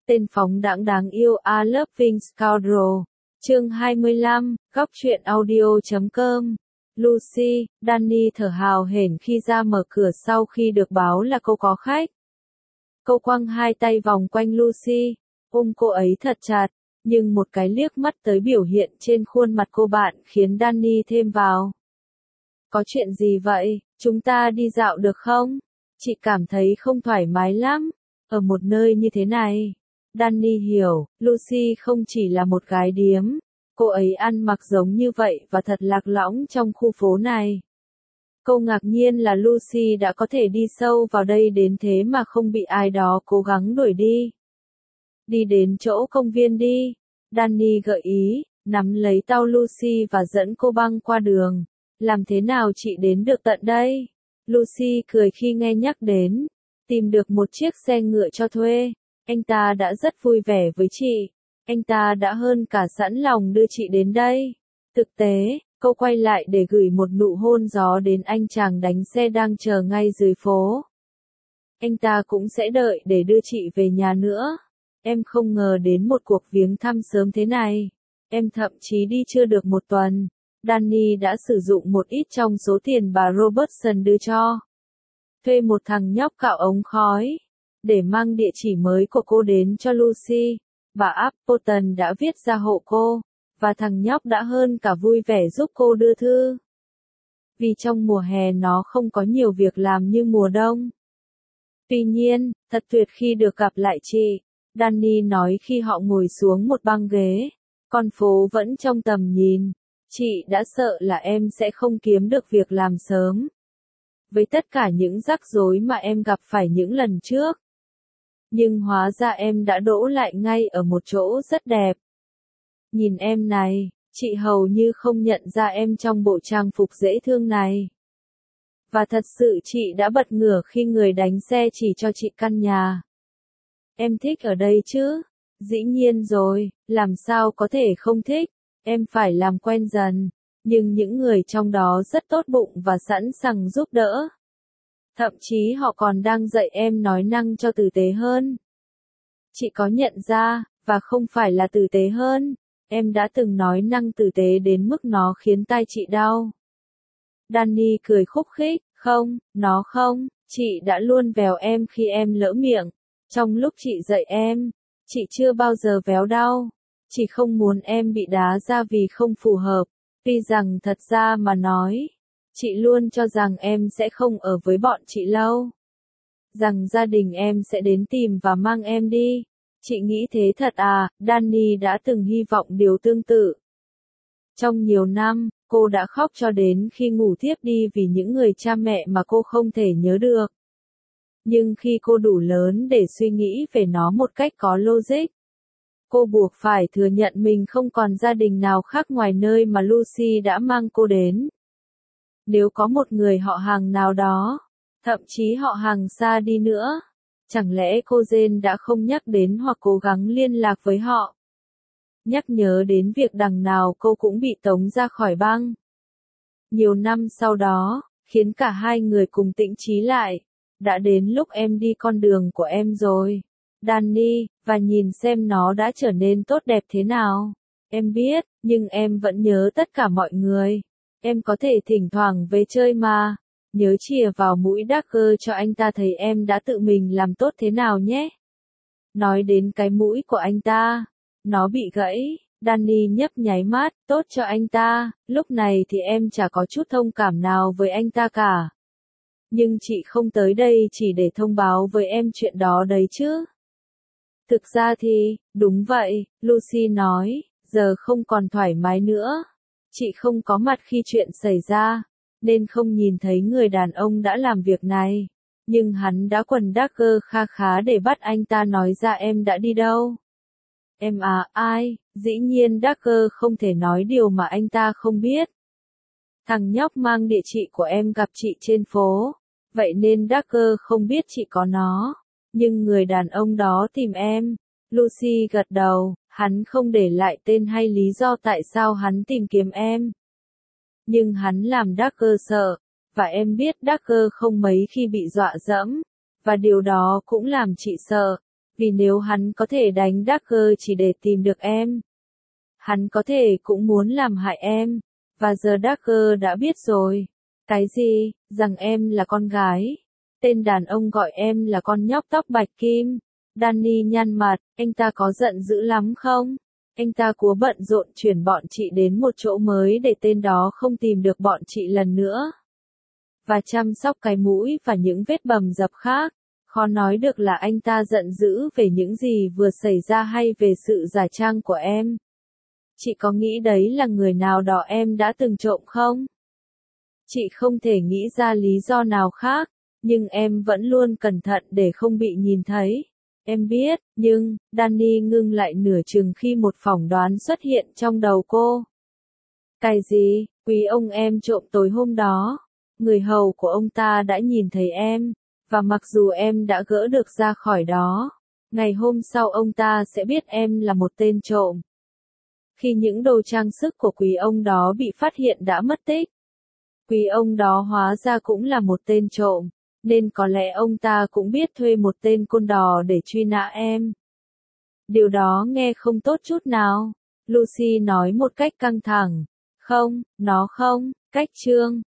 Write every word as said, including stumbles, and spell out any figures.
Tên phóng đãng đáng yêu A Loving Scoundrel. Chương hai mươi lăm, góc truyện audio chấm com. Lucy, Danny thở hào hển khi ra mở cửa sau khi được báo là cô có khách. Cô quăng hai tay vòng quanh Lucy, ôm cô ấy thật chặt, nhưng một cái liếc mắt tới biểu hiện trên khuôn mặt cô bạn khiến Danny thêm vào. Có chuyện gì vậy, chúng ta đi dạo được không? Chị cảm thấy không thoải mái lắm, ở một nơi như thế này. Danny hiểu, Lucy không chỉ là một gái điếm, cô ấy ăn mặc giống như vậy và thật lạc lõng trong khu phố này. Cô ngạc nhiên là Lucy đã có thể đi sâu vào đây đến thế mà không bị ai đó cố gắng đuổi đi. Đi đến chỗ công viên đi, Danny gợi ý, nắm lấy tay Lucy và dẫn cô băng qua đường. Làm thế nào chị đến được tận đây? Lucy cười khi nghe nhắc đến, tìm được một chiếc xe ngựa cho thuê. Anh ta đã rất vui vẻ với chị. Anh ta đã hơn cả sẵn lòng đưa chị đến đây. Thực tế, cô quay lại để gửi một nụ hôn gió đến anh chàng đánh xe đang chờ ngay dưới phố. Anh ta cũng sẽ đợi để đưa chị về nhà nữa. Em không ngờ đến một cuộc viếng thăm sớm thế này. Em thậm chí đi chưa được một tuần. Danny đã sử dụng một ít trong số tiền bà Robertson đưa cho. Thuê một thằng nhóc cạo ống khói, để mang địa chỉ mới của cô đến cho Lucy. Bà Appleton đã viết ra hộ cô, và thằng nhóc đã hơn cả vui vẻ giúp cô đưa thư. Vì trong mùa hè nó không có nhiều việc làm như mùa đông. Tuy nhiên, thật tuyệt khi được gặp lại chị, Danny nói khi họ ngồi xuống một băng ghế. Con phố vẫn trong tầm nhìn. Chị đã sợ là em sẽ không kiếm được việc làm sớm. Với tất cả những rắc rối mà em gặp phải những lần trước. Nhưng hóa ra em đã đỗ lại ngay ở một chỗ rất đẹp. Nhìn em này, chị hầu như không nhận ra em trong bộ trang phục dễ thương này. Và thật sự chị đã bật ngửa khi người đánh xe chỉ cho chị căn nhà. Em thích ở đây chứ? Dĩ nhiên rồi, làm sao có thể không thích, em phải làm quen dần. Nhưng những người trong đó rất tốt bụng và sẵn sàng giúp đỡ. Thậm chí họ còn đang dạy em nói năng cho tử tế hơn. Chị có nhận ra, và không phải là tử tế hơn, em đã từng nói năng tử tế đến mức nó khiến tai chị đau. Danny cười khúc khích, không, nó không, chị đã luôn vèo em khi em lỡ miệng. Trong lúc chị dạy em, chị chưa bao giờ véo đau. Chị không muốn em bị đá ra vì không phù hợp. Tuy rằng thật ra mà nói, chị luôn cho rằng em sẽ không ở với bọn chị lâu. Rằng gia đình em sẽ đến tìm và mang em đi. Chị nghĩ thế thật à? Danny đã từng hy vọng điều tương tự. Trong nhiều năm, cô đã khóc cho đến khi ngủ thiếp đi vì những người cha mẹ mà cô không thể nhớ được. Nhưng khi cô đủ lớn để suy nghĩ về nó một cách có logic, cô buộc phải thừa nhận mình không còn gia đình nào khác ngoài nơi mà Lucy đã mang cô đến. Nếu có một người họ hàng nào đó, thậm chí họ hàng xa đi nữa, chẳng lẽ cô Jane đã không nhắc đến hoặc cố gắng liên lạc với họ? Nhắc nhớ đến việc đằng nào cô cũng bị tống ra khỏi băng. Nhiều năm sau đó, khiến cả hai người cùng tĩnh trí lại. Đã đến lúc em đi con đường của em rồi, Danny, và nhìn xem nó đã trở nên tốt đẹp thế nào. Em biết, nhưng em vẫn nhớ tất cả mọi người. Em có thể thỉnh thoảng về chơi mà. Nhớ chìa vào mũi Dagger cho anh ta thấy em đã tự mình làm tốt thế nào nhé. Nói đến cái mũi của anh ta, nó bị gãy. Danny nhấp nháy mắt, tốt cho anh ta. Lúc này thì em chả có chút thông cảm nào với anh ta cả. Nhưng chị không tới đây chỉ để thông báo với em chuyện đó đấy chứ. Thực ra thì, đúng vậy, Lucy nói, giờ không còn thoải mái nữa. Chị không có mặt khi chuyện xảy ra, nên không nhìn thấy người đàn ông đã làm việc này. Nhưng hắn đã quần Dagger kha khá để bắt anh ta nói ra em đã đi đâu. Em à, ai? Dĩ nhiên Dagger không thể nói điều mà anh ta không biết. Thằng nhóc mang địa chỉ của em gặp chị trên phố. Vậy nên Dagger không biết chị có nó. Nhưng người đàn ông đó tìm em. Lucy gật đầu, hắn không để lại tên hay lý do tại sao hắn tìm kiếm em. Nhưng hắn làm Dagger sợ. Và em biết Dagger không mấy khi bị dọa dẫm. Và điều đó cũng làm chị sợ. Vì nếu hắn có thể đánh Dagger chỉ để tìm được em, hắn có thể cũng muốn làm hại em. Và giờ Dagger đã biết rồi. Cái gì? Rằng em là con gái. Tên đàn ông gọi em là con nhóc tóc bạch kim. Danny nhăn mặt, anh ta có giận dữ lắm không? Anh ta cố bận rộn chuyển bọn chị đến một chỗ mới để tên đó không tìm được bọn chị lần nữa. Và chăm sóc cái mũi và những vết bầm dập khác. Khó nói được là anh ta giận dữ về những gì vừa xảy ra hay về sự giả trang của em. Chị có nghĩ đấy là người nào đó em đã từng trộm không? Chị không thể nghĩ ra lý do nào khác, nhưng em vẫn luôn cẩn thận để không bị nhìn thấy. Em biết, nhưng, Danny ngưng lại nửa chừng khi một phỏng đoán xuất hiện trong đầu cô. Cái gì? Quý ông em trộm tối hôm đó. Người hầu của ông ta đã nhìn thấy em, và mặc dù em đã gỡ được ra khỏi đó, ngày hôm sau ông ta sẽ biết em là một tên trộm. Khi những đồ trang sức của quý ông đó bị phát hiện đã mất tích, quý ông đó hóa ra cũng là một tên trộm, nên có lẽ ông ta cũng biết thuê một tên côn đò để truy nã em. Điều đó nghe không tốt chút nào, Lucy nói một cách căng thẳng. Không, nó không, cách chương.